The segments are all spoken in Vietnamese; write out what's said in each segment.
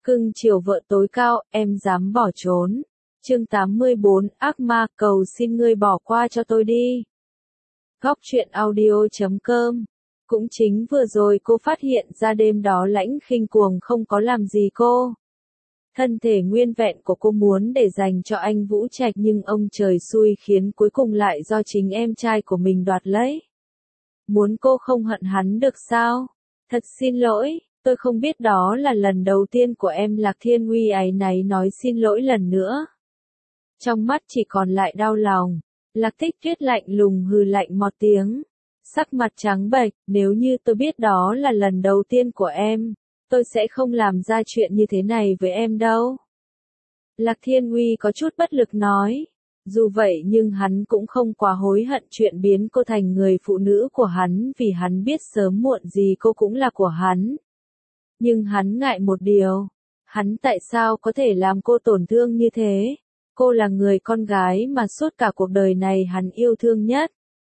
Cưng chiều vợ tối cao, em dám bỏ trốn. Chương 84, ác ma, cầu xin ngươi bỏ qua cho tôi đi. Góc truyện audio.com. Cũng chính vừa rồi cô phát hiện ra đêm đó Lãnh Khinh Cuồng không có làm gì cô. Thân thể nguyên vẹn của cô muốn để dành cho anh Vũ Trạch, nhưng ông trời xui khiến cuối cùng lại do chính em trai của mình đoạt lấy. Muốn cô không hận hắn được sao? Thật xin lỗi, tôi không biết đó là lần đầu tiên của em. Lạc Thiên Uy áy náy nói xin lỗi lần nữa. Trong mắt chỉ còn lại đau lòng. Lạc Tích Tuyết lạnh lùng hừ lạnh một tiếng. Sắc mặt trắng bệch, nếu như tôi biết đó là lần đầu tiên của em, tôi sẽ không làm ra chuyện như thế này với em đâu. Lạc Thiên Uy có chút bất lực nói. Dù vậy nhưng hắn cũng không quá hối hận chuyện biến cô thành người phụ nữ của hắn, vì hắn biết sớm muộn gì cô cũng là của hắn. Nhưng hắn ngại một điều. Hắn tại sao có thể làm cô tổn thương như thế? Cô là người con gái mà suốt cả cuộc đời này hắn yêu thương nhất.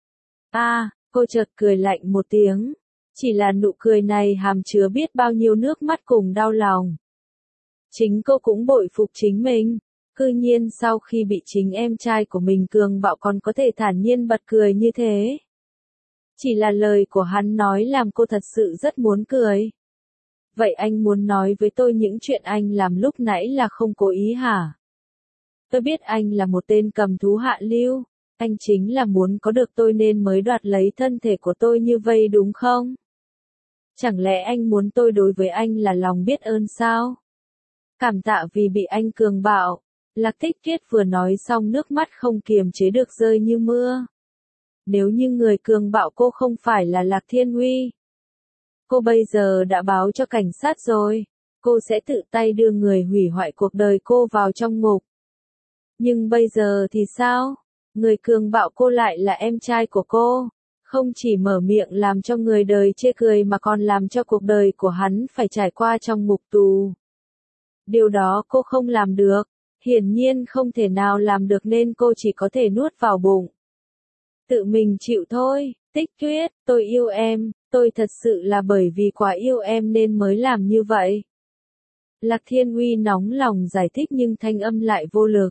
Cô chợt cười lạnh một tiếng. Chỉ là nụ cười này hàm chứa biết bao nhiêu nước mắt cùng đau lòng. Chính cô cũng bội phục chính mình. Cư nhiên sau khi bị chính em trai của mình cường bạo còn có thể thản nhiên bật cười như thế. Chỉ là lời của hắn nói làm cô thật sự rất muốn cười. Vậy anh muốn nói với tôi những chuyện anh làm lúc nãy là không cố ý hả? Tôi biết anh là một tên cầm thú hạ lưu. Anh chính là muốn có được tôi nên mới đoạt lấy thân thể của tôi như vậy đúng không? Chẳng lẽ anh muốn tôi đối với anh là lòng biết ơn sao? Cảm tạ vì bị anh cường bạo. Lạc Tích Tuyết vừa nói xong nước mắt không kiềm chế được rơi như mưa. Nếu như người cường bạo cô không phải là Lạc Thiên Uy, cô bây giờ đã báo cho cảnh sát rồi. Cô sẽ tự tay đưa người hủy hoại cuộc đời cô vào trong ngục. Nhưng bây giờ thì sao? Người cường bạo cô lại là em trai của cô. Không chỉ mở miệng làm cho người đời chê cười mà còn làm cho cuộc đời của hắn phải trải qua trong ngục tù. Điều đó cô không làm được. Hiển nhiên không thể nào làm được nên cô chỉ có thể nuốt vào bụng. Tự mình chịu thôi. Tích Tuyết, tôi yêu em, tôi thật sự là bởi vì quá yêu em nên mới làm như vậy. Lạc Thiên Uy nóng lòng giải thích nhưng thanh âm lại vô lực.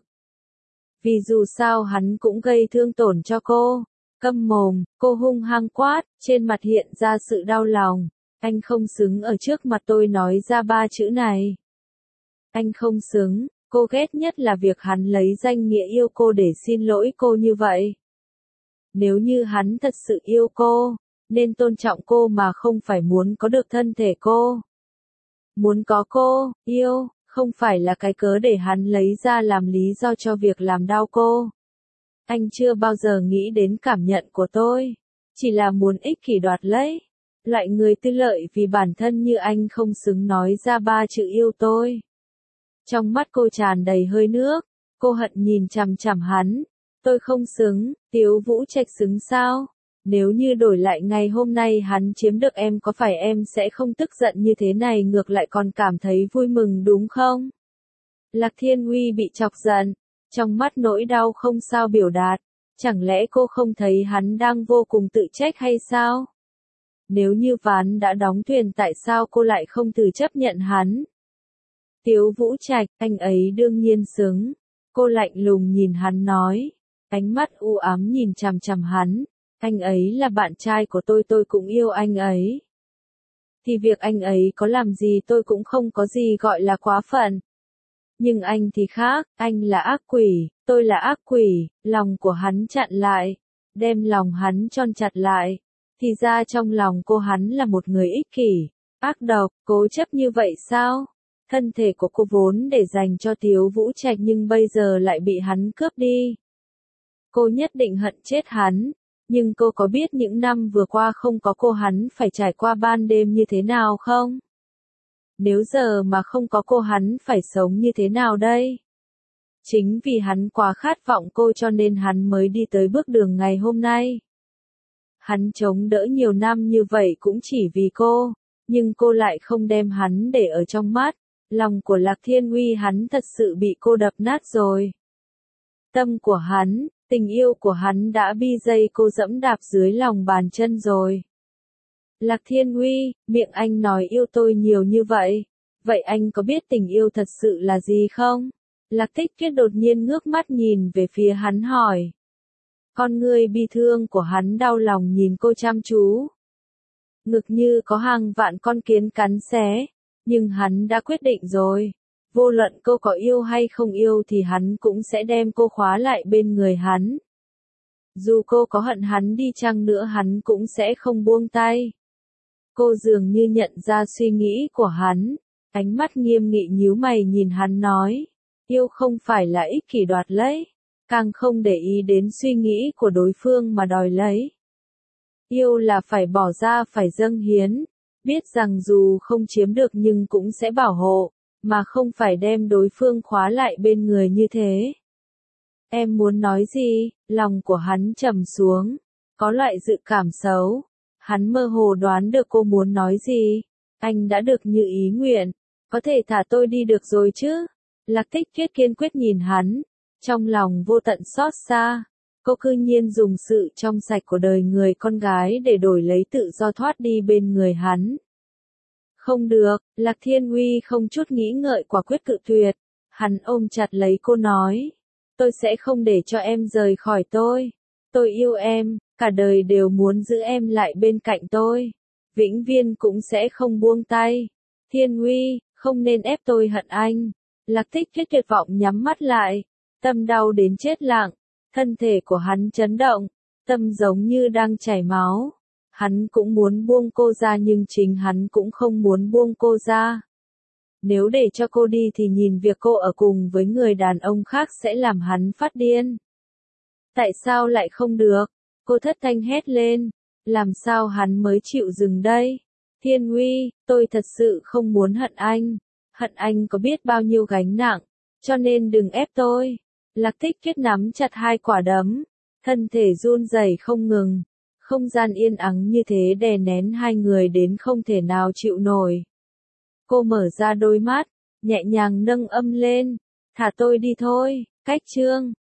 Vì dù sao hắn cũng gây thương tổn cho cô. Câm mồm, cô hung hăng quát, trên mặt hiện ra sự đau lòng. Anh không xứng ở trước mặt tôi nói ra ba chữ này. Anh không xứng. Cô ghét nhất là việc hắn lấy danh nghĩa yêu cô để xin lỗi cô như vậy. Nếu như hắn thật sự yêu cô, nên tôn trọng cô mà không phải muốn có được thân thể cô. Muốn có cô, yêu, không phải là cái cớ để hắn lấy ra làm lý do cho việc làm đau cô. Anh chưa bao giờ nghĩ đến cảm nhận của tôi. Chỉ là muốn ích kỷ đoạt lấy. Loại người tư lợi vì bản thân như anh không xứng nói ra ba chữ yêu tôi. Trong mắt cô tràn đầy hơi nước. Cô hận nhìn chằm chằm hắn. Tôi không xứng, Tiếu Vũ Trạch xứng sao? Nếu như đổi lại ngày hôm nay hắn chiếm được em có phải em sẽ không tức giận như thế này, ngược lại còn cảm thấy vui mừng đúng không? Lạc Thiên Uy bị chọc giận. Trong mắt nỗi đau không sao biểu đạt. Chẳng lẽ cô không thấy hắn đang vô cùng tự trách hay sao? Nếu như ván đã đóng thuyền tại sao cô lại không từ chấp nhận hắn? Tiếu Vũ Trạch, anh ấy đương nhiên xứng. Cô lạnh lùng nhìn hắn nói. Ánh mắt u ám nhìn chằm chằm hắn. Anh ấy là bạn trai của tôi cũng yêu anh ấy. Thì việc anh ấy có làm gì tôi cũng không có gì gọi là quá phận. Nhưng anh thì khác, anh là ác quỷ, tôi là ác quỷ. Lòng của hắn chặn lại. Đem lòng hắn tròn chặt lại. Thì ra trong lòng cô hắn là một người ích kỷ, ác độc, cố chấp như vậy sao? Thân thể của cô vốn để dành cho Tiếu Vũ Trạch nhưng bây giờ lại bị hắn cướp đi. Cô nhất định hận chết hắn. Nhưng cô có biết những năm vừa qua không có cô hắn phải trải qua ban đêm như thế nào không? Nếu giờ mà không có cô hắn phải sống như thế nào đây? Chính vì hắn quá khát vọng cô cho nên hắn mới đi tới bước đường ngày hôm nay. Hắn chống đỡ nhiều năm như vậy cũng chỉ vì cô, nhưng cô lại không đem hắn để ở trong mắt. Lòng của Lạc Thiên Uy hắn thật sự bị cô đập nát rồi. Tâm của hắn, tình yêu của hắn đã bi dây cô dẫm đạp dưới lòng bàn chân rồi. Lạc Thiên Uy, miệng anh nói yêu tôi nhiều như vậy, Vậy anh có biết tình yêu thật sự là gì không? Lạc Tích Tuyết đột nhiên ngước mắt nhìn về phía hắn hỏi. Con người bi thương của hắn đau lòng nhìn cô chăm chú. Ngực như có hàng vạn con kiến cắn xé, nhưng hắn đã quyết định rồi. Vô luận cô có yêu hay không yêu thì hắn cũng sẽ đem cô khóa lại bên người hắn. Dù cô có hận hắn đi chăng nữa hắn cũng sẽ không buông tay. Cô dường như nhận ra suy nghĩ của hắn, ánh mắt nghiêm nghị nhíu mày nhìn hắn nói. Yêu không phải là ích kỷ đoạt lấy, càng không để ý đến suy nghĩ của đối phương mà đòi lấy. Yêu là phải bỏ ra phải dâng hiến, biết rằng dù không chiếm được nhưng cũng sẽ bảo hộ, mà không phải đem đối phương khóa lại bên người như thế. Em muốn nói gì? Lòng của hắn trầm xuống, có loại dự cảm xấu. Hắn mơ hồ đoán được cô muốn nói gì. Anh đã được như ý nguyện, có thể thả tôi đi được rồi chứ? Lạc Tích Tuyết kiên quyết nhìn hắn, trong lòng vô tận xót xa. Cô cư nhiên dùng sự trong sạch của đời người con gái để đổi lấy tự do thoát đi bên người hắn. Không được, Lạc Thiên Uy không chút nghĩ ngợi quả quyết cự tuyệt. Hắn ôm chặt lấy cô nói. Tôi sẽ không để cho em rời khỏi tôi. Tôi yêu em, cả đời đều muốn giữ em lại bên cạnh tôi. Vĩnh viễn cũng sẽ không buông tay. Thiên Uy, không nên ép tôi hận anh. Lạc Tích Tuyết tuyệt vọng nhắm mắt lại, tâm đau đến chết lặng, thân thể của hắn chấn động, tâm giống như đang chảy máu. Hắn cũng muốn buông cô ra nhưng chính hắn cũng không muốn buông cô ra. Nếu để cho cô đi thì nhìn việc cô ở cùng với người đàn ông khác sẽ làm hắn phát điên. Tại sao lại không được? Cô thất thanh hét lên. Làm sao hắn mới chịu dừng đây? Thiên Uy, tôi thật sự không muốn hận anh. Hận anh có biết bao nhiêu gánh nặng, cho nên đừng ép tôi. Lạc Tích Tuyết nắm chặt hai quả đấm, thân thể run rẩy không ngừng. Không gian yên ắng như thế đè nén hai người đến không thể nào chịu nổi. Cô mở ra đôi mắt, nhẹ nhàng nâng âm lên. Thả tôi đi thôi, cách chương.